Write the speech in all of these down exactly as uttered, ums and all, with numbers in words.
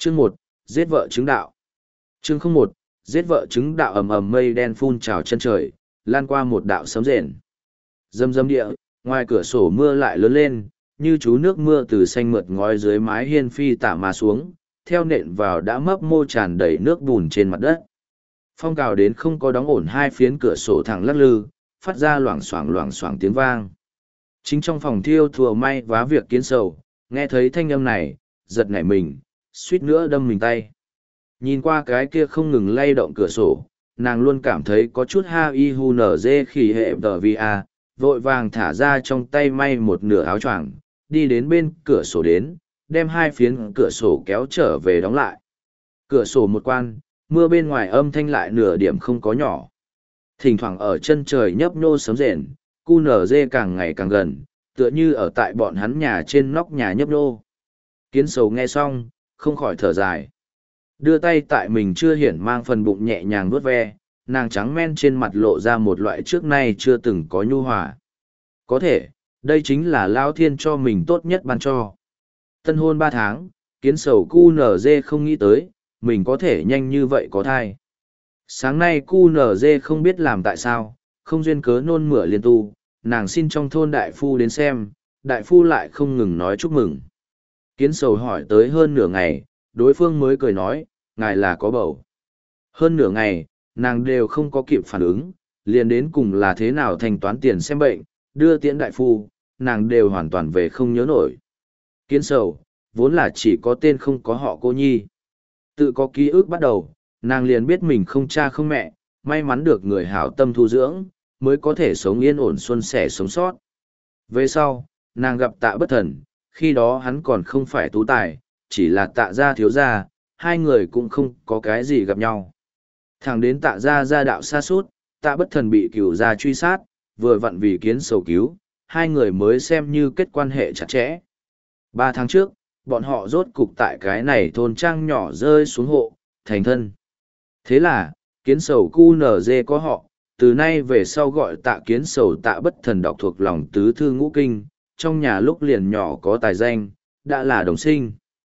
Chương một, giết vợ chứng đạo. Chương không một, giết vợ chứng đạo. Ầm ầm mây đen phun trào chân trời, lan qua một đạo sấm rền. Dâm dâm địa, ngoài cửa sổ mưa lại lớn lên, như chú nước mưa từ xanh mượt ngói dưới mái hiên phi tả mà xuống, theo nện vào đã mấp mô tràn đầy nước bùn trên mặt đất. Phong cào đến không có đóng ổn hai phiến cửa sổ thẳng lắc lư, phát ra loảng xoảng loảng xoảng tiếng vang. Chính trong phòng thiêu thùa may vá việc Kiến Sầu, nghe thấy thanh âm này, giật nảy mình, suýt nữa đâm mình tay. Nhìn qua cái kia không ngừng lay động cửa sổ, nàng luôn cảm thấy có chút ha y hu nở dê khi hệ tờ vi a, vội vàng thả ra trong tay may một nửa áo choàng, đi đến bên cửa sổ đến, đem hai phiến cửa sổ kéo trở về đóng lại. Cửa sổ một quan, mưa bên ngoài âm thanh lại nửa điểm không có nhỏ. Thỉnh thoảng ở chân trời nhấp nhô sấm rền, cu nở dê càng ngày càng gần, tựa như ở tại bọn hắn nhà trên nóc nhà nhấp nhô. Kiến Sầu nghe xong, không khỏi thở dài. Đưa tay tại mình chưa hiển mang phần bụng nhẹ nhàng vuốt ve, nàng trắng men trên mặt lộ ra một loại trước nay chưa từng có nhu hòa. Có thể, đây chính là Lão Thiên cho mình tốt nhất ban cho. Tân hôn ba tháng, Kiến Sầu cu nở dê không nghĩ tới, mình có thể nhanh như vậy có thai. Sáng nay cu nở dê không biết làm tại sao, không duyên cớ nôn mửa liên tu, nàng xin trong thôn đại phu đến xem, đại phu lại không ngừng nói chúc mừng. Kiến Sầu hỏi tới hơn nửa ngày, đối phương mới cười nói, ngài là có bầu. Hơn nửa ngày, nàng đều không có kịp phản ứng, liền đến cùng là thế nào thanh toán tiền xem bệnh, đưa tiễn đại phu, nàng đều hoàn toàn về không nhớ nổi. Kiến Sầu, vốn là chỉ có tên không có họ cô nhi. Tự có ký ức bắt đầu, nàng liền biết mình không cha không mẹ, may mắn được người hảo tâm thu dưỡng, mới có thể sống yên ổn suôn sẻ sống sót. Về sau, nàng gặp Tạ Bất Thần, khi đó hắn còn không phải tú tài, chỉ là Tạ gia thiếu gia, hai người cũng không có cái gì gặp nhau. Thẳng đến Tạ gia gia đạo xa suốt, Tạ Bất Thần bị cửu gia truy sát, vừa vặn vì Kiến Sầu cứu, hai người mới xem như kết quan hệ chặt chẽ. Ba tháng trước, bọn họ rốt cục tại cái này thôn trang nhỏ rơi xuống hộ, thành thân. Thế là, Kiến Sầu cu nở dê có họ, từ nay về sau gọi Tạ Kiến Sầu Tạ Bất Thần, đọc thuộc lòng tứ thư ngũ kinh, trong nhà lúc liền nhỏ có tài danh, đã là đồng sinh.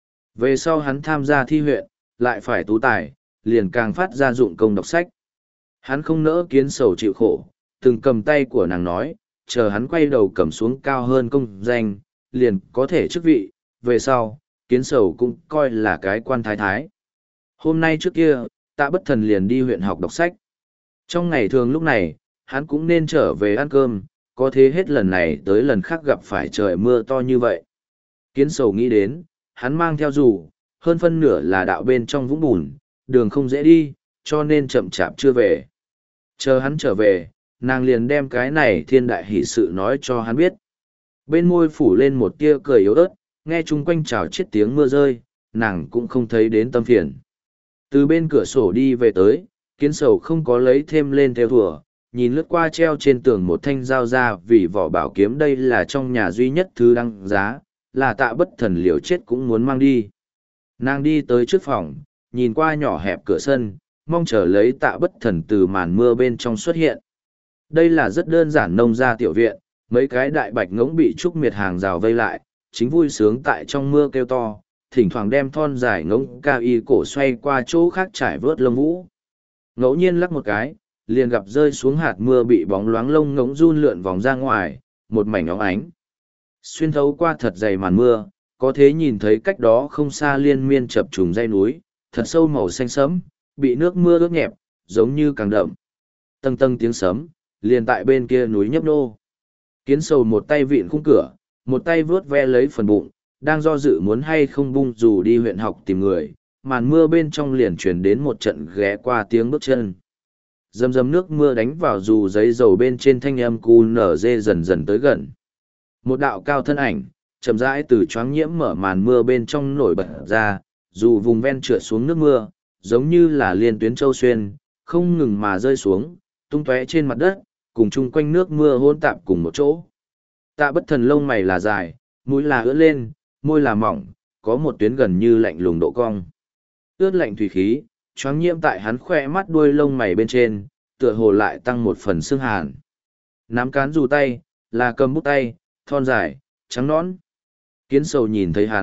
Về sau hắn tham gia thi huyện, lại phải tú tài, liền càng phát ra dụng công đọc sách. Hắn không nỡ Kiến Sầu chịu khổ, từng cầm tay của nàng nói, chờ hắn quay đầu cầm xuống cao hơn công danh, liền có thể chức vị, về sau, Kiến Sầu cũng coi là cái quan thái thái. Hôm nay trước kia, Tạ Bất Thần liền đi huyện học đọc sách. Trong ngày thường lúc này, hắn cũng nên trở về ăn cơm, có thế hết lần này tới lần khác gặp phải trời mưa to như vậy. Kiến Sầu nghĩ đến, hắn mang theo dù, hơn phân nửa là đạo bên trong vũng bùn, đường không dễ đi, cho nên chậm chạp chưa về. Chờ hắn trở về, nàng liền đem cái này thiên đại hỷ sự nói cho hắn biết. Bên môi phủ lên một tia cười yếu ớt, nghe chung quanh trào chết tiếng mưa rơi, nàng cũng không thấy đến tâm phiền. Từ bên cửa sổ đi về tới, Kiến Sầu không có lấy thêm lên theo thùa, nhìn lướt qua treo trên tường một thanh dao ra vì vỏ bảo kiếm đây là trong nhà duy nhất thứ đăng giá, là Tạ Bất Thần liều chết cũng muốn mang đi. Nàng đi tới trước phòng, nhìn qua nhỏ hẹp cửa sân, mong chờ lấy Tạ Bất Thần từ màn mưa bên trong xuất hiện. Đây là rất đơn giản nông gia tiểu viện, mấy cái đại bạch ngỗng bị trúc miệt hàng rào vây lại, chính vui sướng tại trong mưa kêu to, thỉnh thoảng đem thon dài ngỗng cao y cổ xoay qua chỗ khác trải vớt lông vũ. Ngẫu nhiên lắc một cái, liền gặp rơi xuống hạt mưa bị bóng loáng lông ngỗng run lượn vòng ra ngoài, một mảnh óng ánh. Xuyên thấu qua thật dày màn mưa, có thể nhìn thấy cách đó không xa liên miên chập trùng dãy núi, thật sâu màu xanh sẫm, bị nước mưa ướt nhẹp, giống như càng đậm. Tâng tâng tiếng sấm, liền tại bên kia núi nhấp nô. Kiến Sầu một tay vịn khung cửa, một tay vướt ve lấy phần bụng, đang do dự muốn hay không bung dù đi huyện học tìm người, màn mưa bên trong liền truyền đến một trận ghé qua tiếng bước chân. Dầm dầm nước mưa đánh vào dù giấy dầu bên trên, thanh âm cu nở dê dần dần tới gần. Một đạo cao thân ảnh, chậm rãi từ choáng nhiễm mở màn mưa bên trong nổi bật ra, dù vùng ven trượt xuống nước mưa, giống như là liên tuyến châu xuyên, không ngừng mà rơi xuống, tung tóe trên mặt đất, cùng chung quanh nước mưa hỗn tạp cùng một chỗ. Tạ Bất Thần lông mày là dài, mũi là ưỡn lên, môi là mỏng, có một tuyến gần như lạnh lùng độ cong. Ướt lạnh thủy khí, choáng nhiễm tại hắn khoe mắt đuôi lông mày bên trên, tựa hồ lại tăng một phần xương hàn. Nắm cán dù tay, là cầm bút tay, thon dài, trắng nõn. Kiến Sầu nhìn thấy hắn,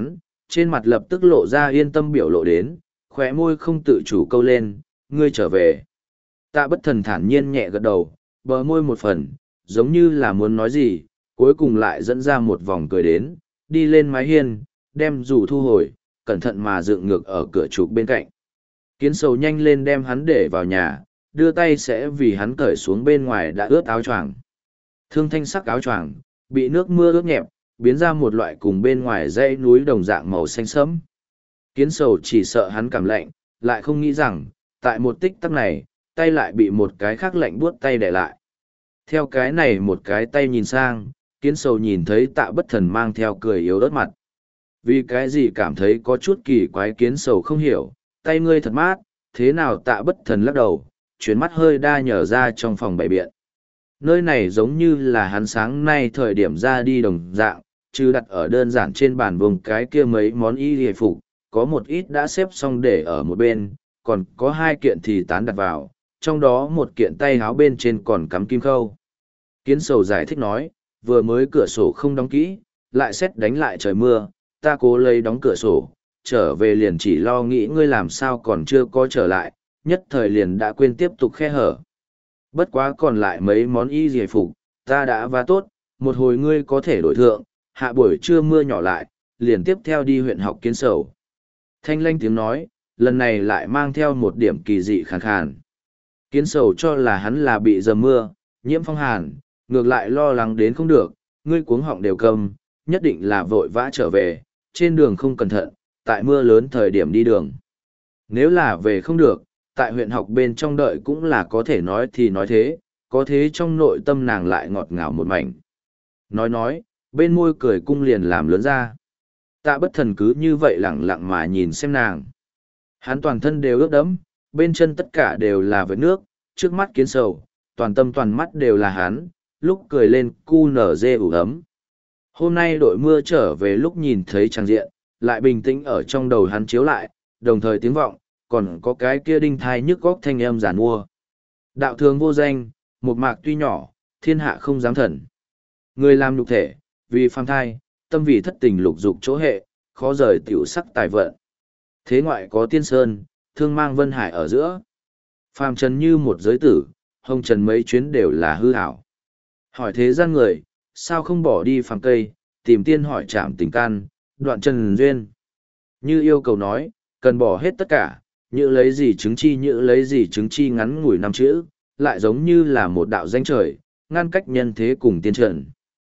trên mặt lập tức lộ ra yên tâm biểu lộ đến, khóe môi không tự chủ câu lên, ngươi trở về. Tạ Bất Thần thản nhiên nhẹ gật đầu, bờ môi một phần, giống như là muốn nói gì, cuối cùng lại dẫn ra một vòng cười đến, đi lên mái hiên, đem dù thu hồi, cẩn thận mà dựng ngược ở cửa trục bên cạnh. Kiến Sầu nhanh lên đem hắn để vào nhà, đưa tay sẽ vì hắn cởi xuống bên ngoài đã ướt áo choàng. Thương thanh sắc áo choàng, bị nước mưa ướt nhẹp, biến ra một loại cùng bên ngoài dãy núi đồng dạng màu xanh sẫm. Kiến Sầu chỉ sợ hắn cảm lạnh, lại không nghĩ rằng, tại một tích tắc này, tay lại bị một cái khác lạnh buốt tay để lại. Theo cái này một cái tay nhìn sang, Kiến Sầu nhìn thấy Tạ Bất Thần mang theo cười yếu ớt mặt. Vì cái gì cảm thấy có chút kỳ quái, Kiến Sầu không hiểu, tay ngươi thật mát, thế nào Tạ Bất Thần lắc đầu, chuyến mắt hơi đa nhở ra trong phòng bày biện. Nơi này giống như là hắn sáng nay thời điểm ra đi đồng dạng, chứ đặt ở đơn giản trên bàn vùng cái kia mấy món y hề phục, có một ít đã xếp xong để ở một bên, còn có hai kiện thì tán đặt vào, trong đó một kiện tay áo bên trên còn cắm kim khâu. Kiến Sầu giải thích nói, vừa mới cửa sổ không đóng kỹ, lại xét đánh lại trời mưa, ta cố lấy đóng cửa sổ, trở về liền chỉ lo nghĩ ngươi làm sao còn chưa có trở lại, nhất thời liền đã quên tiếp tục khe hở. Bất quá còn lại mấy món y giải phục, ta đã va tốt, một hồi ngươi có thể đổi thượng, hạ buổi trưa mưa nhỏ lại, liền tiếp theo đi huyện học Kiến Sầu. Thanh lanh tiếng nói, lần này lại mang theo một điểm kỳ dị khàn khàn. Kiến Sầu cho là hắn là bị dầm mưa, nhiễm phong hàn, ngược lại lo lắng đến không được, ngươi cuống họng đều cầm, nhất định là vội vã trở về, trên đường không cẩn thận, tại mưa lớn thời điểm đi đường. Nếu là về không được, tại huyện học bên trong đợi cũng là có thể nói thì nói thế, có thế trong nội tâm nàng lại ngọt ngào một mảnh. Nói nói, bên môi cười cung liền làm lớn ra. Tạ Bất Thần cứ như vậy lặng lặng mà nhìn xem nàng. Hắn toàn thân đều ướt đẫm, bên chân tất cả đều là vết nước, trước mắt Kiến Sầu, toàn tâm toàn mắt đều là hắn, lúc cười lên cu nở dê ủ ấm. Hôm nay đội mưa trở về lúc nhìn thấy trang diện, lại bình tĩnh ở trong đầu hắn chiếu lại, đồng thời tiếng vọng, còn có cái kia đinh thai nhức góc thanh âm giản mua. Đạo thường vô danh, một mạc tuy nhỏ, thiên hạ không dám thần. Người làm nhục thể, vì phàm thai, tâm vì thất tình lục dục chỗ hệ, khó rời tiểu sắc tài vận. Thế ngoại có tiên sơn, thương mang vân hải ở giữa. Phàm trần như một giới tử, hồng trần mấy chuyến đều là hư ảo. Hỏi thế gian người, sao không bỏ đi phàm cây, tìm tiên hỏi trảm tình can, đoạn trần duyên. Như yêu cầu nói, cần bỏ hết tất cả, như lấy gì chứng chi như lấy gì chứng chi ngắn ngủi năm chữ, lại giống như là một đạo danh trời, ngăn cách nhân thế cùng tiên trần.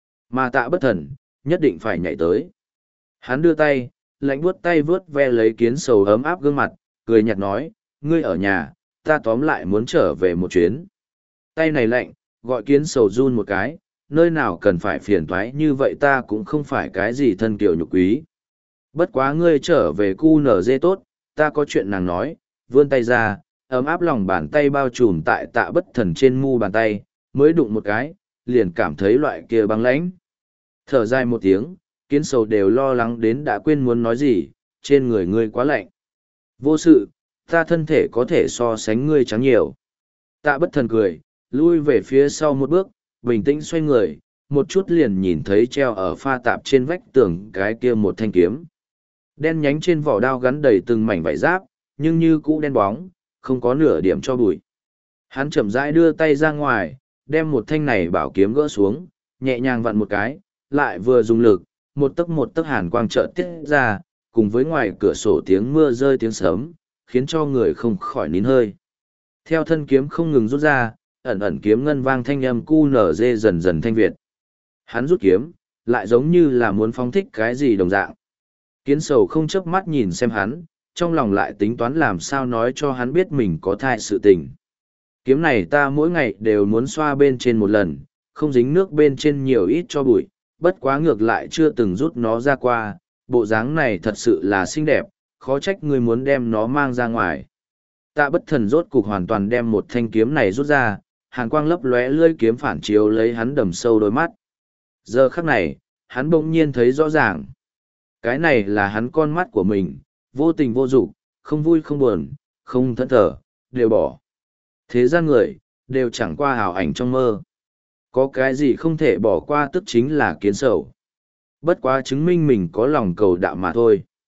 Mà Tạ Bất Thần, nhất định phải nhảy tới. Hắn đưa tay, lạnh buốt tay vướt ve lấy Kiến Sầu ấm áp gương mặt, cười nhạt nói, ngươi ở nhà, ta tóm lại muốn trở về một chuyến. Tay này lạnh, gọi Kiến Sầu run một cái, nơi nào cần phải phiền toái như vậy, ta cũng không phải cái gì thân kiều nhục quý. Bất quá ngươi trở về cu nở dê tốt, ta có chuyện nàng nói, vươn tay ra, ấm áp lòng bàn tay bao trùm tại Tạ Bất Thần trên mu bàn tay, mới đụng một cái, liền cảm thấy loại kia băng lãnh. Thở dài một tiếng, Kiến Sầu đều lo lắng đến đã quên muốn nói gì, trên người ngươi quá lạnh. Vô sự, ta thân thể có thể so sánh ngươi trắng nhiều. Tạ Bất Thần cười, lui về phía sau một bước, bình tĩnh xoay người, một chút liền nhìn thấy treo ở pha tạp trên vách tường cái kia một thanh kiếm. Đen nhánh trên vỏ đao gắn đầy từng mảnh vải giáp, nhưng như cũ đen bóng, không có nửa điểm cho bụi. Hắn chậm rãi đưa tay ra ngoài, đem một thanh này bảo kiếm gỡ xuống, nhẹ nhàng vặn một cái, lại vừa dùng lực, một tấc một tấc hàn quang chợt tiết ra, cùng với ngoài cửa sổ tiếng mưa rơi tiếng sấm, khiến cho người không khỏi nín hơi. Theo thân kiếm không ngừng rút ra, ẩn ẩn kiếm ngân vang thanh âm cu nở dê dần dần thanh việt. Hắn rút kiếm, lại giống như là muốn phóng thích cái gì đồng dạng. Kiến Sầu không chớp mắt nhìn xem hắn, trong lòng lại tính toán làm sao nói cho hắn biết mình có thai sự tình. Kiếm này ta mỗi ngày đều muốn xoa bên trên một lần, không dính nước bên trên nhiều ít cho bụi, bất quá ngược lại chưa từng rút nó ra qua, bộ dáng này thật sự là xinh đẹp, khó trách ngươi muốn đem nó mang ra ngoài. Tạ Bất Thần rốt cục hoàn toàn đem một thanh kiếm này rút ra, hàn quang lấp lóe lưỡi kiếm phản chiếu lấy hắn đầm sâu đôi mắt. Giờ khắc này, hắn bỗng nhiên thấy rõ ràng. Cái này là hắn con mắt của mình, vô tình vô dục, không vui không buồn, không thẫn thờ, đều bỏ. Thế gian người, đều chẳng qua ảo ảnh trong mơ. Có cái gì không thể bỏ qua tức chính là Kiến Sầu. Bất quá chứng minh mình có lòng cầu đạo mà thôi.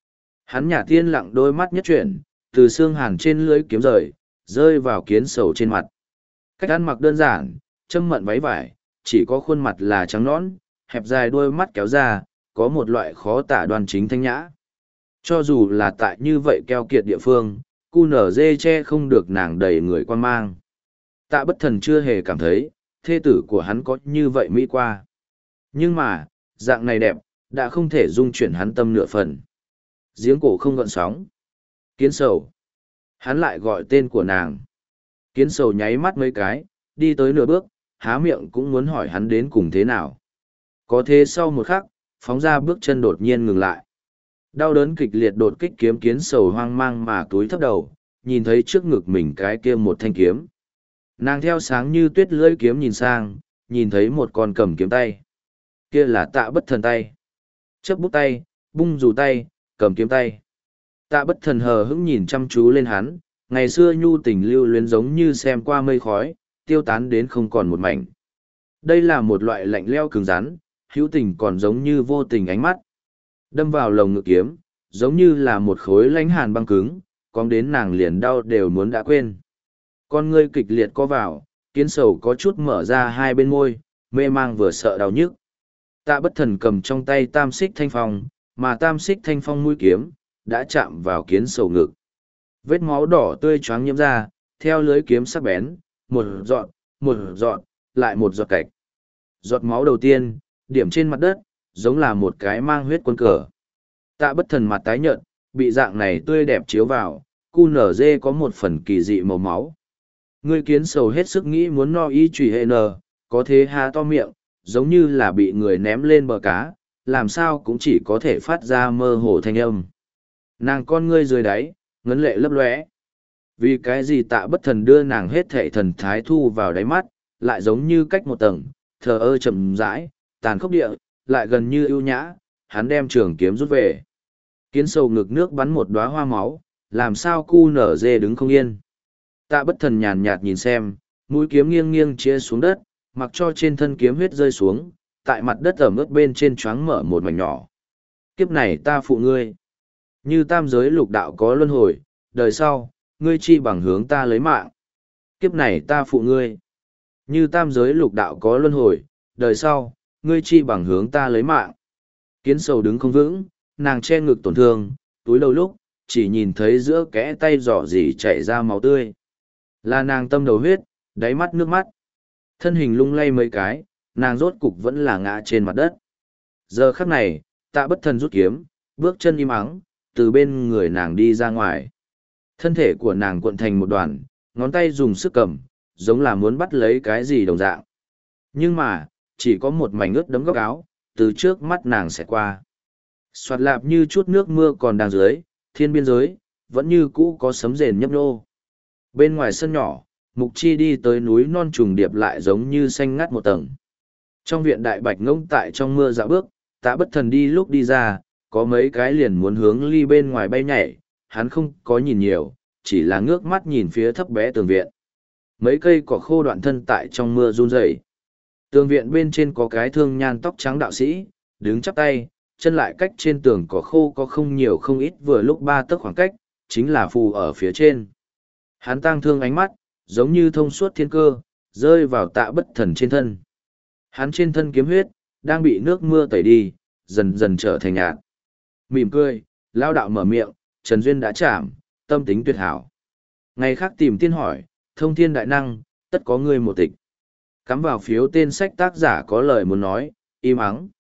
Hắn nhả tiên lặng đôi mắt nhất chuyển, từ xương hàn trên lưỡi kiếm rời, rơi vào kiến sầu trên mặt. Cách ăn mặc đơn giản, châm mận váy vải, chỉ có khuôn mặt là trắng nõn, hẹp dài đôi mắt kéo ra, có một loại khó tả đoan chính thanh nhã. Cho dù là tại như vậy keo kiệt địa phương, cu nở dê che không được nàng đầy người quan mang. Tạ bất thần chưa hề cảm thấy, thê tử của hắn có như vậy mỹ qua. Nhưng mà, dạng này đẹp, đã không thể dung chuyển hắn tâm nửa phần. Giếng cổ không gợn sóng. Kiến sầu. Hắn lại gọi tên của nàng. Kiến sầu nháy mắt mấy cái, đi tới nửa bước, há miệng cũng muốn hỏi hắn đến cùng thế nào. Có thế sau một khắc, phóng ra bước chân đột nhiên ngừng lại. Đau đớn kịch liệt đột kích kiếm kiến sầu hoang mang mà túi thấp đầu, nhìn thấy trước ngực mình cái kia một thanh kiếm. Nàng theo sáng như tuyết lưỡi kiếm nhìn sang, nhìn thấy một con cầm kiếm tay. Kia là tạ bất thần tay. Chấp bút tay, bung dù tay, cầm kiếm tay. Tạ bất thần hờ hững nhìn chăm chú lên hắn, ngày xưa nhu tình lưu luyến giống như xem qua mây khói, tiêu tán đến không còn một mảnh. Đây là một loại lạnh leo cứng rắn, hữu tình còn giống như vô tình ánh mắt. Đâm vào lồng ngực kiếm, giống như là một khối lãnh hàn băng cứng, cong đến nàng liền đau đều muốn đã quên. Con ngươi kịch liệt co vào, kiến sầu có chút mở ra hai bên môi, mê mang vừa sợ đau nhức. Tạ bất thần cầm trong tay tam xích thanh phong, mà tam xích thanh phong mũi kiếm, đã chạm vào kiến sầu ngực. Vết máu đỏ tươi choáng nhiễm ra, theo lưới kiếm sắc bén, một giọt, một giọt, lại một giọt cạch. Giọt máu đầu tiên, điểm trên mặt đất, giống là một cái mang huyết quân cờ. Tạ bất thần mặt tái nhợt, bị dạng này tươi đẹp chiếu vào, cu nở dê có một phần kỳ dị màu máu. Ngươi kiến sầu hết sức nghĩ muốn no y trùy hệ nờ, có thế há to miệng, giống như là bị người ném lên bờ cá, làm sao cũng chỉ có thể phát ra mơ hồ thanh âm. Nàng con ngươi dưới đáy, ngấn lệ lấp lóe. Vì cái gì tạ bất thần đưa nàng hết thệ thần thái thu vào đáy mắt, lại giống như cách một tầng, thờ ơ chậm rãi, tàn khốc địa, lại gần như ưu nhã, hắn đem trường kiếm rút về. Kiến sầu ngực nước bắn một đóa hoa máu, làm sao cu nở dê đứng không yên. Tạ bất thần nhàn nhạt nhìn xem, mũi kiếm nghiêng nghiêng chia xuống đất, mặc cho trên thân kiếm huyết rơi xuống, tại mặt đất ẩm ướt bên trên choáng mở một mảnh nhỏ. Kiếp này ta phụ ngươi. Như tam giới lục đạo có luân hồi, đời sau, ngươi chi bằng hướng ta lấy mạng. Kiếp này ta phụ ngươi. Như tam giới lục đạo có luân hồi, đời sau, ngươi chi bằng hướng ta lấy mạng. Kiến sầu đứng không vững, nàng che ngực tổn thương, túi đầu lúc, chỉ nhìn thấy giữa kẽ tay giỏ dỉ chảy ra máu tươi. Là nàng tâm đầu huyết, đáy mắt nước mắt. Thân hình lung lay mấy cái, nàng rốt cục vẫn là ngã trên mặt đất. Giờ khắc này, tạ bất thần rút kiếm, bước chân im ắng, từ bên người nàng đi ra ngoài. Thân thể của nàng cuộn thành một đoàn, ngón tay dùng sức cầm, giống là muốn bắt lấy cái gì đồng dạng. Nhưng mà, chỉ có một mảnh ướt đấm góc áo, từ trước mắt nàng sẽ qua. Xoạt lạp như chút nước mưa còn đang dưới, thiên biên giới, vẫn như cũ có sấm rền nhấp nô. Bên ngoài sân nhỏ, Mục Chi đi tới núi non trùng điệp lại giống như xanh ngắt một tầng. Trong viện đại bạch ngông tại trong mưa dạo bước, tạ bất thần đi lúc đi ra, có mấy cái liền muốn hướng ly bên ngoài bay nhảy, hắn không có nhìn nhiều, chỉ là ngước mắt nhìn phía thấp bé tường viện. Mấy cây cỏ khô đoạn thân tại trong mưa run rẩy. Tường viện bên trên có cái thương nhan tóc trắng đạo sĩ, đứng chắp tay, chân lại cách trên tường cỏ khô có không nhiều không ít vừa lúc ba tấc khoảng cách, chính là phù ở phía trên. Hắn tang thương ánh mắt, giống như thông suốt thiên cơ, rơi vào tạ bất thần trên thân. Hắn trên thân kiếm huyết, đang bị nước mưa tẩy đi, dần dần trở thành nhạt. Mỉm cười, lao đạo mở miệng, Trần Duyên đã chạm, tâm tính tuyệt hảo. Ngày khác tìm tiên hỏi, thông thiên đại năng, tất có ngươi một tịch. Cắm vào phiếu tên sách tác giả có lời muốn nói, im ắng.